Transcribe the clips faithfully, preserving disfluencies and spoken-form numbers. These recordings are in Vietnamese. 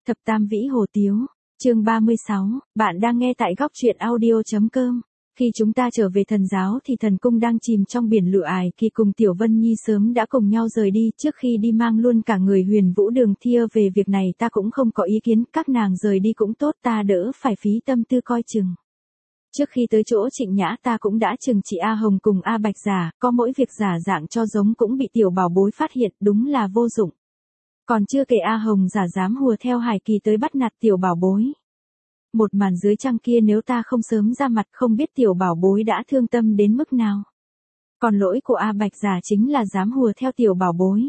Thập Tam Vĩ Hồ Tiếu, chương ba mươi sáu, bạn đang nghe tại góc truyện audio.com. Khi chúng ta trở về thần giáo thì thần cung đang chìm trong biển lửa ải, Kỳ cùng Tiểu Vân Nhi sớm đã cùng nhau rời đi, trước khi đi mang luôn cả người Huyền Vũ Đường Thia về việc này ta cũng không có ý kiến, các nàng rời đi cũng tốt, ta đỡ phải phí tâm tư coi chừng. Trước khi tới chỗ Trịnh Nhã ta cũng đã chừng chị A Hồng cùng A Bạch giả, có mỗi việc giả dạng cho giống cũng bị Tiểu Bảo Bối phát hiện, đúng là vô dụng. Còn chưa kể A Hồng giả dám hùa theo Hải Kỳ tới bắt nạt Tiểu Bảo Bối. Một màn dưới trăng kia nếu ta không sớm ra mặt không biết Tiểu Bảo Bối đã thương tâm đến mức nào. Còn lỗi của A Bạch giả chính là dám hùa theo Tiểu Bảo Bối.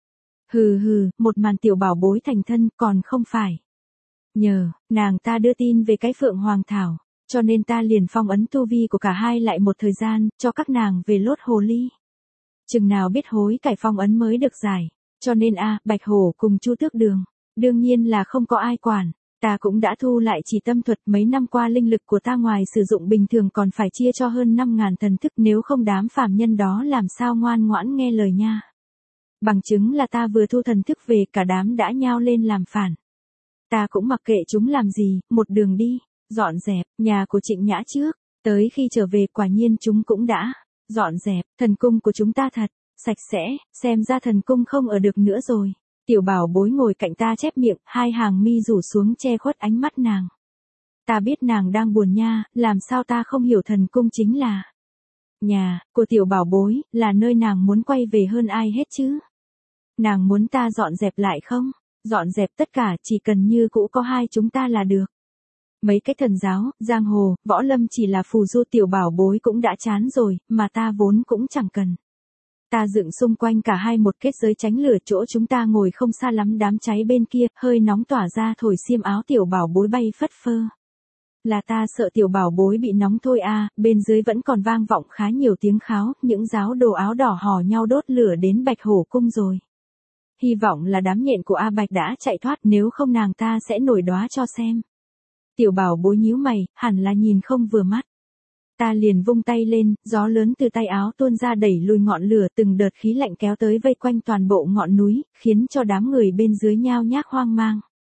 Hừ hừ, một màn Tiểu Bảo Bối thành thân còn không phải. Nhờ, nàng ta đưa tin về cái Phượng Hoàng Thảo, cho nên ta liền phong ấn tu vi của cả hai lại một thời gian, cho các nàng về lốt hồ ly. Chừng nào biết hối cải phong ấn mới được giải, cho nên A, Bạch Hổ cùng Chu Tước Đường, đương nhiên là không có ai quản. Ta cũng đã thu lại chỉ tâm thuật, mấy năm qua linh lực của ta ngoài sử dụng bình thường còn phải chia cho hơn năm ngàn thần thức, nếu không đám phàm nhân đó làm sao ngoan ngoãn nghe lời nha. Bằng chứng là ta vừa thu thần thức về cả đám đã nhao lên làm phản. Ta cũng mặc kệ chúng làm gì, một đường đi, dọn dẹp, nhà của Trịnh Nhã trước, tới khi trở về quả nhiên chúng cũng đã dọn dẹp, thần cung của chúng ta thật sạch sẽ, xem ra thần cung không ở được nữa rồi. Tiểu Bảo Bối ngồi cạnh ta chép miệng, hai hàng mi rủ xuống che khuất ánh mắt nàng. Ta biết nàng đang buồn nha, làm sao ta không hiểu thần cung chính là nhà của Tiểu Bảo Bối, là nơi nàng muốn quay về hơn ai hết chứ. Nàng muốn ta dọn dẹp lại không? Dọn dẹp tất cả, chỉ cần như cũ có hai chúng ta là được. Mấy cái thần giáo, giang hồ, võ lâm chỉ là phù du, Tiểu Bảo Bối cũng đã chán rồi, mà ta vốn cũng chẳng cần. Ta dựng xung quanh cả hai một kết giới tránh lửa, chỗ chúng ta ngồi không xa lắm đám cháy bên kia, hơi nóng tỏa ra thổi xiêm áo Tiểu Bảo Bối bay phất phơ. Là ta sợ Tiểu Bảo Bối bị nóng thôi à, bên dưới vẫn còn vang vọng khá nhiều tiếng kháo, những giáo đồ áo đỏ hò nhau đốt lửa đến Bạch Hổ cung rồi. Hy vọng là đám nhện của A Bạch đã chạy thoát, nếu không nàng ta sẽ nổi đóa cho xem. Tiểu Bảo Bối nhíu mày, hẳn là nhìn không vừa mắt. Ta liền vung tay lên, gió lớn từ tay áo tuôn ra đẩy lùi ngọn lửa, từng đợt khí lạnh kéo tới vây quanh toàn bộ ngọn núi, khiến cho đám người bên dưới nhao nhác hoang mang.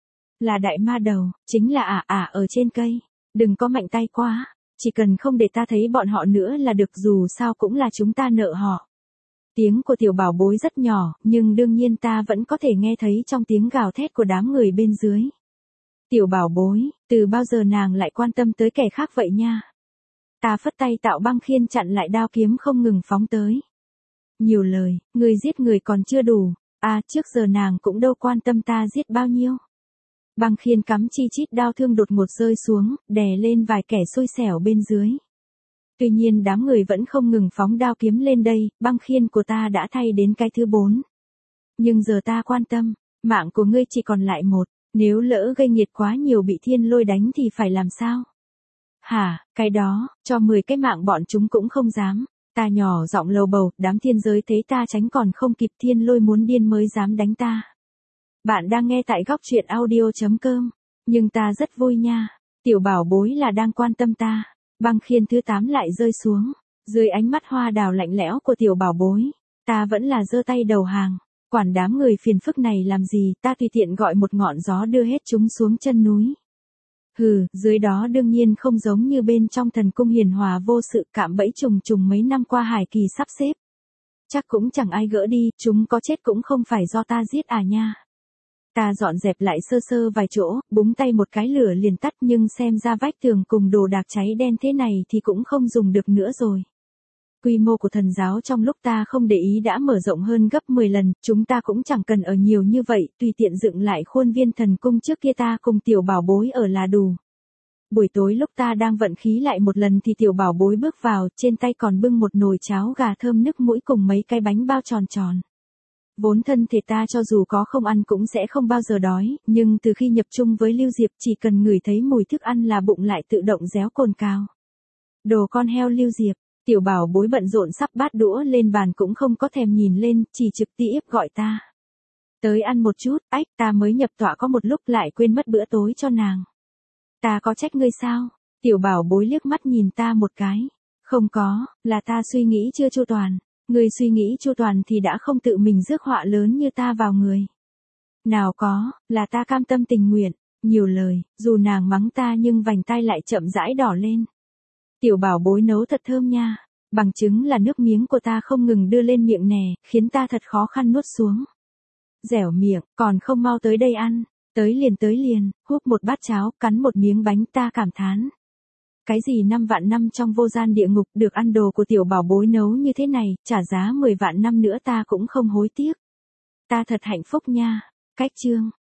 Là đại ma đầu, chính là ả ả ở trên cây, đừng có mạnh tay quá, chỉ cần không để ta thấy bọn họ nữa là được, dù sao cũng là chúng ta nợ họ. Tiếng của Tiểu Bảo Bối rất nhỏ, nhưng đương nhiên ta vẫn có thể nghe thấy trong tiếng gào thét của đám người bên dưới. Tiểu Bảo Bối, từ bao giờ nàng lại quan tâm tới kẻ khác vậy nha? Ta phất tay tạo băng khiên chặn lại đao kiếm không ngừng phóng tới. Nhiều lời, người giết người còn chưa đủ, à trước giờ nàng cũng đâu quan tâm ta giết bao nhiêu. Băng khiên cắm chi chít đao thương đột ngột rơi xuống, đè lên vài kẻ xui xẻo bên dưới. Tuy nhiên đám người vẫn không ngừng phóng đao kiếm lên đây, băng khiên của ta đã thay đến cái thứ bốn. Nhưng giờ ta quan tâm, mạng của ngươi chỉ còn lại một, nếu lỡ gây nghiệt quá nhiều bị thiên lôi đánh thì phải làm sao? Hả, cái đó, cho mười cái mạng bọn chúng cũng không dám. Ta nhỏ giọng lầu bầu, đám thiên giới thấy ta tránh còn không kịp, thiên lôi muốn điên mới dám đánh ta. Bạn đang nghe tại góc truyện audio.com, nhưng ta rất vui nha. Tiểu Bảo Bối là đang quan tâm ta. Băng khiên thứ tám lại rơi xuống, dưới ánh mắt hoa đào lạnh lẽo của Tiểu Bảo Bối, ta vẫn là giơ tay đầu hàng. Quản đám người phiền phức này làm gì, ta tùy tiện gọi một ngọn gió đưa hết chúng xuống chân núi. Hừ, dưới đó đương nhiên không giống như bên trong thần cung hiền hòa vô sự, cạm bẫy trùng trùng mấy năm qua Hải Kỳ sắp xếp. Chắc cũng chẳng ai gỡ đi, chúng có chết cũng không phải do ta giết à nha. Ta dọn dẹp lại sơ sơ vài chỗ, búng tay một cái lửa liền tắt, nhưng xem ra vách tường cùng đồ đạc cháy đen thế này thì cũng không dùng được nữa rồi. Quy mô của thần giáo trong lúc ta không để ý đã mở rộng hơn gấp mười lần, chúng ta cũng chẳng cần ở nhiều như vậy, tùy tiện dựng lại khuôn viên thần cung trước kia ta cùng Tiểu Bảo Bối ở là đủ. Buổi tối lúc ta đang vận khí lại một lần thì Tiểu Bảo Bối bước vào, trên tay còn bưng một nồi cháo gà thơm nức mũi cùng mấy cái bánh bao tròn tròn. Vốn thân thể ta cho dù có không ăn cũng sẽ không bao giờ đói, nhưng từ khi nhập chung với Lưu Diệp chỉ cần ngửi thấy mùi thức ăn là bụng lại tự động réo cồn cào. Đồ con heo Lưu Diệp. Tiểu Bảo Bối bận rộn sắp bát đũa lên bàn cũng không có thèm nhìn lên, chỉ trực tiếp gọi ta. Tới ăn một chút, ách, ta mới nhập tọa có một lúc lại quên mất bữa tối cho nàng. Ta có trách ngươi sao? Tiểu Bảo Bối liếc mắt nhìn ta một cái. Không có, là ta suy nghĩ chưa chu toàn. Ngươi suy nghĩ chu toàn thì đã không tự mình rước họa lớn như ta vào người. Nào có, là ta cam tâm tình nguyện, nhiều lời, dù nàng mắng ta nhưng vành tai lại chậm rãi đỏ lên. Tiểu bảo bối nấu thật thơm nha, bằng chứng là nước miếng của ta không ngừng đưa lên miệng nè, khiến ta thật khó khăn nuốt xuống. Dẻo miệng, còn không mau tới đây ăn, tới liền tới liền, húp một bát cháo, cắn một miếng bánh, ta cảm thán. Cái gì năm vạn năm trong vô gian địa ngục được ăn đồ của tiểu bảo bối nấu như thế này, trả giá mười vạn năm nữa ta cũng không hối tiếc. Ta thật hạnh phúc nha. Cách chương